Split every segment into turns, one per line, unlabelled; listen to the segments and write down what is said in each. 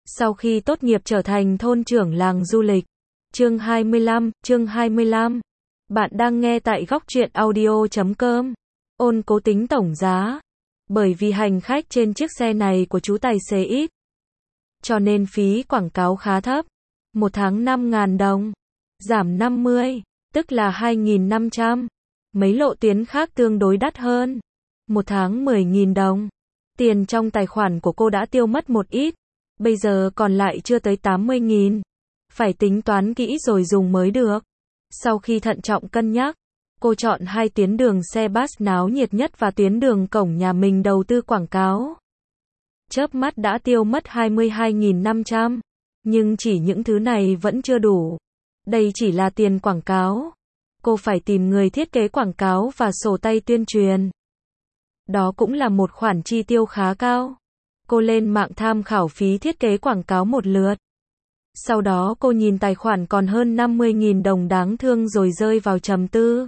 Sau khi tốt nghiệp trở thành thôn trưởng làng du lịch. Chương 25. Bạn đang nghe tại góc truyện audio.com. Ôn cố tính tổng giá. Bởi vì hành khách trên chiếc xe này của chú tài xế ít, cho nên phí quảng cáo khá thấp. Một tháng 5.000 đồng. Giảm 50, tức là 2.500. Mấy lộ tuyến khác tương đối đắt hơn. Một tháng 10.000 đồng. Tiền trong tài khoản của cô đã tiêu mất một ít. Bây giờ còn lại chưa tới 80.000. Phải tính toán kỹ rồi dùng mới được. Sau khi thận trọng cân nhắc, cô chọn 2 tuyến đường xe bus náo nhiệt nhất và tuyến đường cổng nhà mình đầu tư quảng cáo. Chớp mắt đã tiêu mất 22.500. Nhưng chỉ những thứ này vẫn chưa đủ. Đây chỉ là tiền quảng cáo. Cô phải tìm người thiết kế quảng cáo và sổ tay tuyên truyền. Đó cũng là một khoản chi tiêu khá cao. Cô lên mạng tham khảo phí thiết kế quảng cáo một lượt. Sau đó cô nhìn tài khoản còn hơn 50.000 đồng đáng thương rồi rơi vào trầm tư.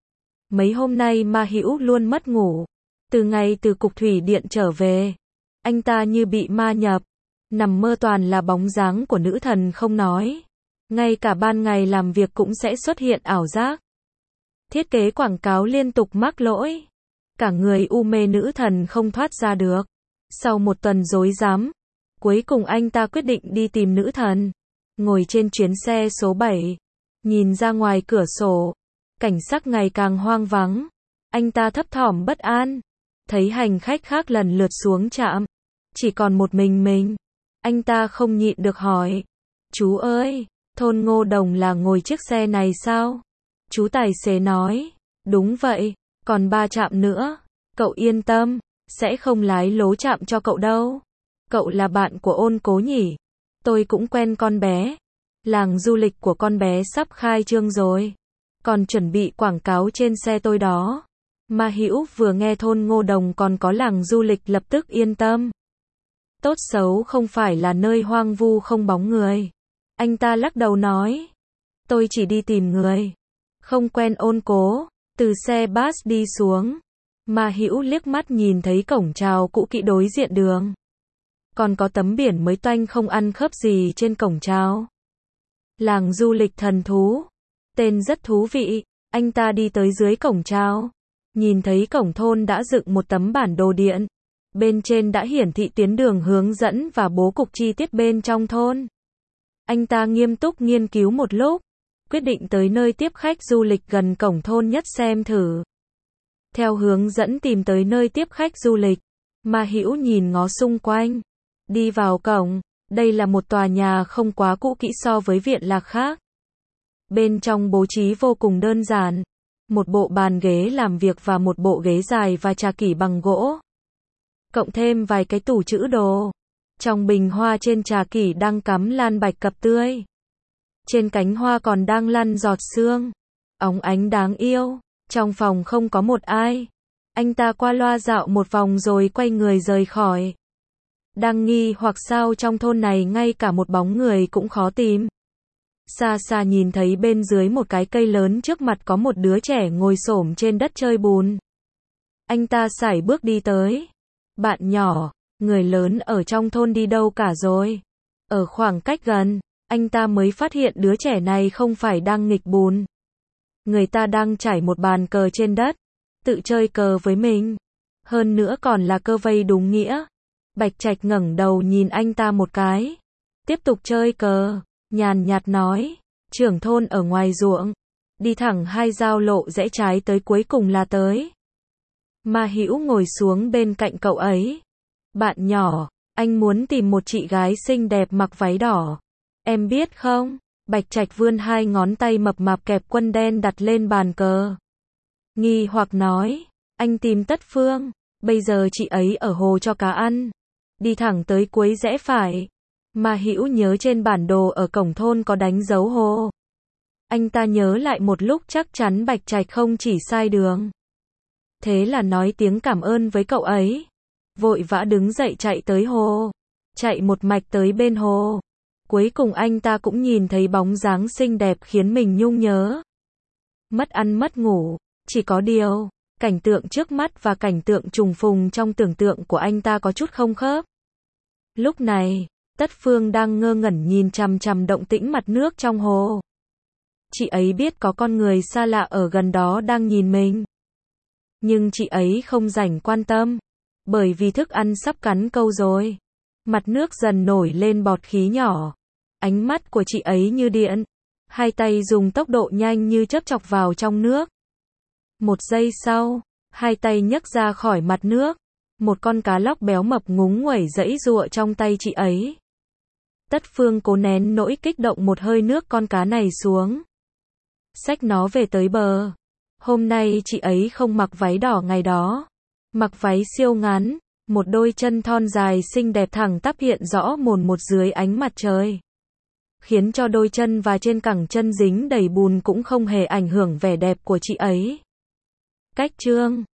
Mấy hôm nay Ma Hữu luôn mất ngủ. Từ ngày từ cục thủy điện trở về, anh ta như bị ma nhập. Nằm mơ toàn là bóng dáng của nữ thần không nói. Ngay cả ban ngày làm việc cũng sẽ xuất hiện ảo giác. Thiết kế quảng cáo liên tục mắc lỗi. Cả người u mê nữ thần không thoát ra được. Sau một tuần rối rắm, cuối cùng anh ta quyết định đi tìm nữ thần. Ngồi trên chuyến xe số 7, nhìn ra ngoài cửa sổ, cảnh sắc ngày càng hoang vắng. Anh ta thấp thỏm bất an, thấy hành khách khác lần lượt xuống trạm, chỉ còn một mình. Anh ta không nhịn được hỏi, chú ơi, thôn Ngô Đồng là ngồi chiếc xe này sao? Chú tài xế nói, đúng vậy, còn 3 trạm nữa, cậu yên tâm, sẽ không lái lố trạm cho cậu đâu. Cậu là bạn của Ôn Cố nhỉ? Tôi cũng quen con bé. Làng du lịch của con bé sắp khai trương rồi. Còn chuẩn bị quảng cáo trên xe tôi đó. Ma Hữu vừa nghe thôn Ngô Đồng còn có làng du lịch lập tức yên tâm. Tốt xấu không phải là nơi hoang vu không bóng người. Anh ta lắc đầu nói, tôi chỉ đi tìm người. Không quen Ôn Cố. Từ xe bus đi xuống, Ma Hữu liếc mắt nhìn thấy cổng chào cũ kỹ đối diện đường. Còn có tấm biển mới toanh không ăn khớp gì trên cổng chào. Làng du lịch thần thú. Tên rất thú vị. Anh ta đi tới dưới cổng chào. Nhìn thấy cổng thôn đã dựng một tấm bản đồ điện. Bên trên đã hiển thị tuyến đường hướng dẫn và bố cục chi tiết bên trong thôn. Anh ta nghiêm túc nghiên cứu một lúc, quyết định tới nơi tiếp khách du lịch gần cổng thôn nhất xem thử. Theo hướng dẫn tìm tới nơi tiếp khách du lịch, Ma Hữu nhìn ngó xung quanh. Đi vào cổng, đây là một tòa nhà không quá cũ kỹ so với viện lạc khác. Bên trong bố trí vô cùng đơn giản. Một bộ bàn ghế làm việc và một bộ ghế dài và trà kỷ bằng gỗ. Cộng thêm vài cái tủ trữ đồ. Trong bình hoa trên trà kỷ đang cắm lan bạch cập tươi. Trên cánh hoa còn đang lăn giọt sương. Óng ánh đáng yêu. Trong phòng không có một ai. Anh ta qua loa dạo một vòng rồi quay người rời khỏi. Đang nghi hoặc sao trong thôn này ngay cả một bóng người cũng khó tìm. Xa xa nhìn thấy bên dưới một cái cây lớn trước mặt có một đứa trẻ ngồi xổm trên đất chơi bùn. Anh ta sải bước đi tới. Bạn nhỏ, người lớn ở trong thôn đi đâu cả rồi? Ở khoảng cách gần, anh ta mới phát hiện đứa trẻ này không phải đang nghịch bùn. Người ta đang trải một bàn cờ trên đất, tự chơi cờ với mình. Hơn nữa còn là cờ vây đúng nghĩa. Bạch Trạch ngẩng đầu nhìn anh ta một cái. Tiếp tục chơi cờ, nhàn nhạt nói, trưởng thôn ở ngoài ruộng. Đi thẳng 2 giao lộ rẽ trái tới cuối cùng là tới. Ma Hữu ngồi xuống bên cạnh cậu ấy. Bạn nhỏ, anh muốn tìm một chị gái xinh đẹp mặc váy đỏ. Em biết không? Bạch Trạch vươn 2 ngón tay mập mạp kẹp quân đen đặt lên bàn cờ. Nghi hoặc nói, anh tìm Tất Phương. Bây giờ chị ấy ở hồ cho cá ăn. Đi thẳng tới cuối rẽ phải. Ma Hữu nhớ trên bản đồ ở cổng thôn có đánh dấu hồ. Anh ta nhớ lại một lúc chắc chắn Bạch Trạch không chỉ sai đường. Thế là nói tiếng cảm ơn với cậu ấy. Vội vã đứng dậy chạy tới hồ. Chạy một mạch tới bên hồ. Cuối cùng anh ta cũng nhìn thấy bóng dáng xinh đẹp khiến mình nhung nhớ. Mất ăn mất ngủ. Chỉ có điều, cảnh tượng trước mắt và cảnh tượng trùng phùng trong tưởng tượng của anh ta có chút không khớp. Lúc này, Tất Phương đang ngơ ngẩn nhìn chằm chằm động tĩnh mặt nước trong hồ. Chị ấy biết có con người xa lạ ở gần đó đang nhìn mình. Nhưng chị ấy không rảnh quan tâm. Bởi vì thức ăn sắp cắn câu rồi. Mặt nước dần nổi lên bọt khí nhỏ. Ánh mắt của chị ấy như điện. Hai tay dùng tốc độ nhanh như chớp chọc vào trong nước. Một giây sau, hai tay nhấc ra khỏi mặt nước. Một con cá lóc béo mập ngúng nguẩy giãy giụa trong tay chị ấy. Tất Phương cố nén nỗi kích động một hơi nước con cá này xuống. Xách nó về tới bờ. Hôm nay chị ấy không mặc váy đỏ ngày đó. Mặc váy siêu ngắn, một đôi chân thon dài xinh đẹp thẳng tắp hiện rõ mồn một dưới ánh mặt trời. Khiến cho đôi chân và trên cẳng chân dính đầy bùn cũng không hề ảnh hưởng vẻ đẹp của chị ấy. Cách chương